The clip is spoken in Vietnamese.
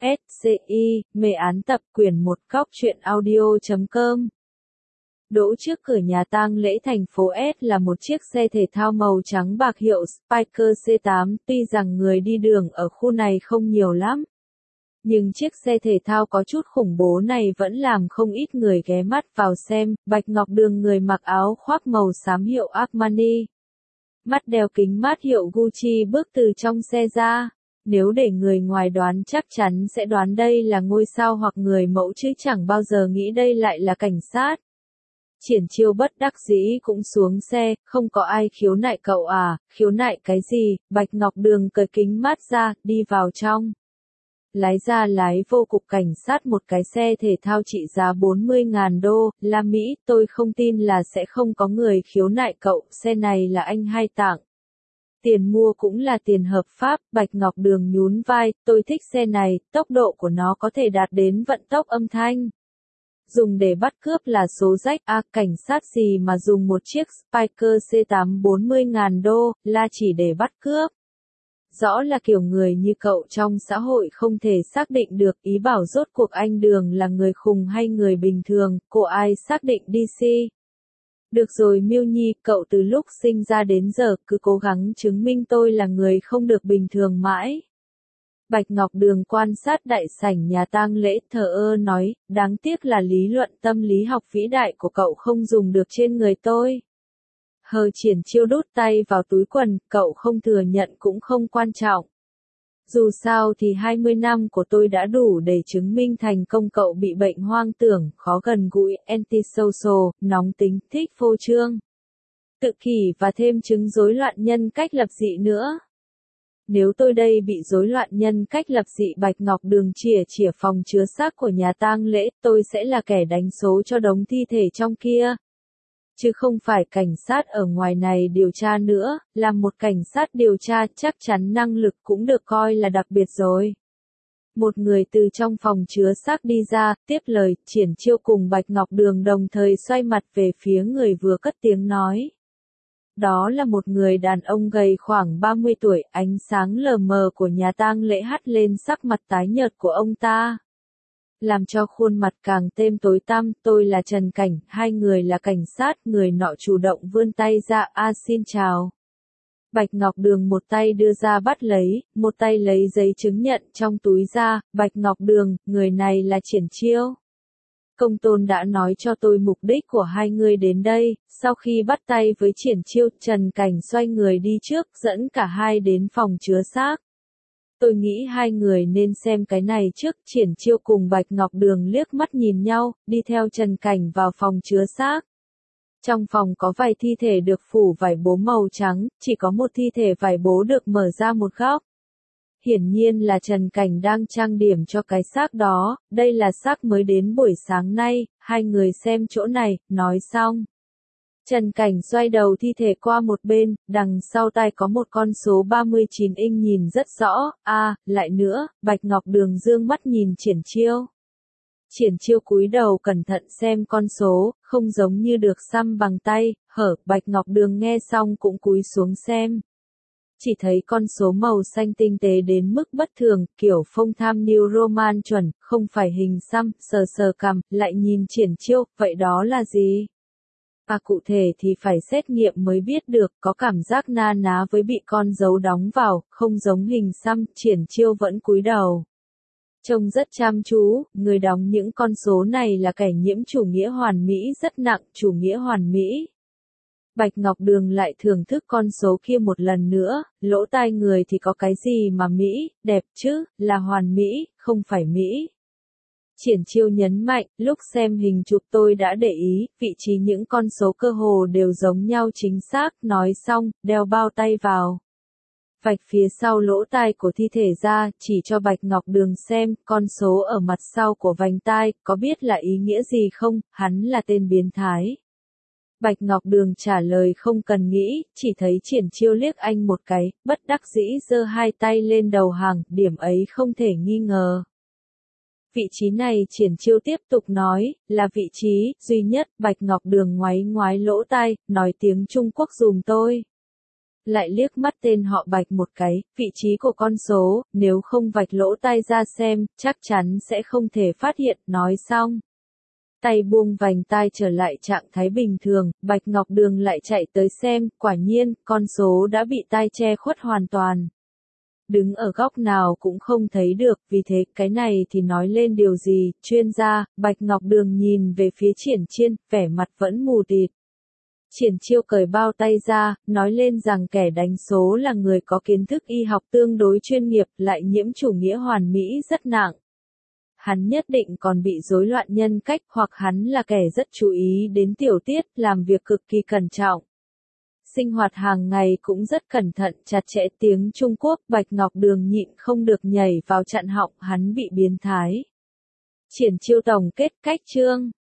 SCI, mê án tập quyền 1 góc truyện audio.com. Đỗ trước cửa nhà tang lễ thành phố S là một chiếc xe thể thao màu trắng bạc hiệu Spyker C8, tuy rằng người đi đường ở khu này không nhiều lắm. Nhưng chiếc xe thể thao có chút khủng bố này vẫn làm không ít người ghé mắt vào xem. Bạch Ngọc Đường, người mặc áo khoác màu xám hiệu Armani, mắt đeo kính mát hiệu Gucci, bước từ trong xe ra. Nếu để người ngoài đoán chắc chắn sẽ đoán đây là ngôi sao hoặc người mẫu chứ chẳng bao giờ nghĩ đây lại là cảnh sát. Triển Chiêu bất đắc dĩ cũng xuống xe. Không có ai khiếu nại cậu à? Khiếu nại cái gì? Bạch Ngọc Đường cởi kính mát ra, đi vào trong. Lái ra lái vô cục cảnh sát một cái xe thể thao trị giá 40.000 đô la Mỹ. Tôi không tin là sẽ không có người khiếu nại cậu, xe này là anh hai tặng. Tiền mua cũng là tiền hợp pháp. Bạch Ngọc Đường nhún vai, tôi thích xe này, tốc độ của nó có thể đạt đến vận tốc âm thanh. Dùng để bắt cướp là số rách. Cảnh sát gì mà dùng một chiếc Spyker C8 40.000 đô la chỉ để bắt cướp. Rõ là kiểu người như cậu trong xã hội không thể xác định được. Ý bảo rốt cuộc anh Đường là người khùng hay người bình thường, cô ai xác định DC. Được rồi Miêu Nhi, cậu từ lúc sinh ra đến giờ cứ cố gắng chứng minh tôi là người không được bình thường mãi. Bạch Ngọc Đường quan sát đại sảnh nhà tang lễ, thờ ơ nói, đáng tiếc là lý luận tâm lý học vĩ đại của cậu không dùng được trên người tôi. Triển Chiêu đút tay vào túi quần, cậu không thừa nhận cũng không quan trọng. Dù sao thì 20 năm của tôi đã đủ để chứng minh thành công. Cậu bị bệnh hoang tưởng, khó gần gũi, antisocial, nóng tính, thích phô trương, tự kỷ và thêm chứng rối loạn nhân cách lập dị nữa. Nếu tôi đây bị rối loạn nhân cách lập dị, Bạch Ngọc Đường chỉa phòng chứa xác của nhà tang lễ, tôi sẽ là kẻ đánh số cho đống thi thể trong kia. Chứ không phải cảnh sát ở ngoài này điều tra nữa. Làm một cảnh sát điều tra chắc chắn năng lực cũng được coi là đặc biệt rồi. Một người từ trong phòng chứa xác đi ra, tiếp lời. Triển Chiêu cùng Bạch Ngọc Đường đồng thời xoay mặt về phía người vừa cất tiếng nói. Đó là một người đàn ông gầy khoảng 30 tuổi, ánh sáng lờ mờ của nhà tang lễ hắt lên sắc mặt tái nhợt của ông ta, làm cho khuôn mặt càng thêm tối tăm. Tôi là Trần Cảnh, hai người là cảnh sát. Người nọ chủ động vươn tay ra, xin chào. Bạch Ngọc Đường một tay đưa ra bắt lấy, một tay lấy giấy chứng nhận trong túi ra. Bạch Ngọc Đường, người này là Triển Chiêu. Công tôn đã nói cho tôi mục đích của hai người đến đây. Sau khi bắt tay với Triển Chiêu, Trần Cảnh xoay người đi trước, dẫn cả hai đến phòng chứa xác. Tôi nghĩ hai người nên xem cái này trước. Triển Chiêu cùng Bạch Ngọc Đường liếc mắt nhìn nhau, đi theo Trần Cảnh vào phòng chứa xác. Trong phòng có vài thi thể được phủ vải bố màu trắng, chỉ có một thi thể vải bố được mở ra một góc. Hiển nhiên là Trần Cảnh đang trang điểm cho cái xác đó. Đây là xác mới đến buổi sáng nay. Hai người xem chỗ này. Nói xong, Trần Cảnh xoay đầu thi thể qua một bên, đằng sau tai có một con số 39 inch nhìn rất rõ. Lại nữa. Bạch Ngọc Đường dương mắt nhìn Triển Chiêu. Triển Chiêu cúi đầu cẩn thận xem con số, không giống như được xăm bằng tay. Bạch Ngọc Đường nghe xong cũng cúi xuống xem. Chỉ thấy con số màu xanh tinh tế đến mức bất thường, kiểu phông tham New Roman chuẩn, không phải hình xăm. Sờ cằm, lại nhìn Triển Chiêu, vậy đó là gì? Cụ thể thì phải xét nghiệm mới biết được. Có cảm giác na ná với bị con dấu đóng vào, không giống hình xăm. Triển Chiêu vẫn cúi đầu, trông rất chăm chú. Người đóng những con số này là kẻ nhiễm chủ nghĩa hoàn mỹ rất nặng. Chủ nghĩa hoàn mỹ. Bạch Ngọc Đường lại thưởng thức con số kia một lần nữa. Lỗ tai người thì có cái gì mà mỹ, đẹp chứ, là hoàn mỹ, không phải mỹ. Triển Chiêu nhấn mạnh, lúc xem hình chụp tôi đã để ý, vị trí những con số cơ hồ đều giống nhau chính xác. Nói xong, đeo bao tay vào, vạch phía sau lỗ tai của thi thể ra, chỉ cho Bạch Ngọc Đường xem. Con số ở mặt sau của vành tai, có biết là ý nghĩa gì không? Hắn là tên biến thái. Bạch Ngọc Đường trả lời không cần nghĩ, chỉ thấy Triển Chiêu liếc anh một cái, bất đắc dĩ giơ hai tay lên đầu hàng. Điểm ấy không thể nghi ngờ. Vị trí này, Triển Chiêu tiếp tục nói, là vị trí duy nhất. Bạch Ngọc Đường ngoáy lỗ tai, nói tiếng Trung Quốc dùm tôi. lại liếc mắt tên họ Bạch một cái, vị trí của con số, nếu không vạch lỗ tai ra xem, chắc chắn sẽ không thể phát hiện, nói xong. Tay buông vành tai trở lại trạng thái bình thường, Bạch Ngọc Đường lại chạy tới xem, quả nhiên, con số đã bị tai che khuất hoàn toàn. Đứng ở góc nào cũng không thấy được, vì thế, cái này thì nói lên điều gì, chuyên gia, Bạch Ngọc Đường nhìn về phía Triển Chiên, vẻ mặt vẫn mù tịt. Triển Chiêu cởi bao tay ra, nói lên rằng kẻ đánh số là người có kiến thức y học tương đối chuyên nghiệp, lại nhiễm chủ nghĩa hoàn mỹ rất nặng. Hắn nhất định còn bị rối loạn nhân cách, hoặc hắn là kẻ rất chú ý đến tiểu tiết, làm việc cực kỳ cẩn trọng. Sinh hoạt hàng ngày cũng rất cẩn thận, chặt chẽ tiếng Trung Quốc, Bạch Ngọc Đường nhịn không được nhảy vào chặn họng, hắn bị biến thái. Triển Chiêu tổng kết cách chương.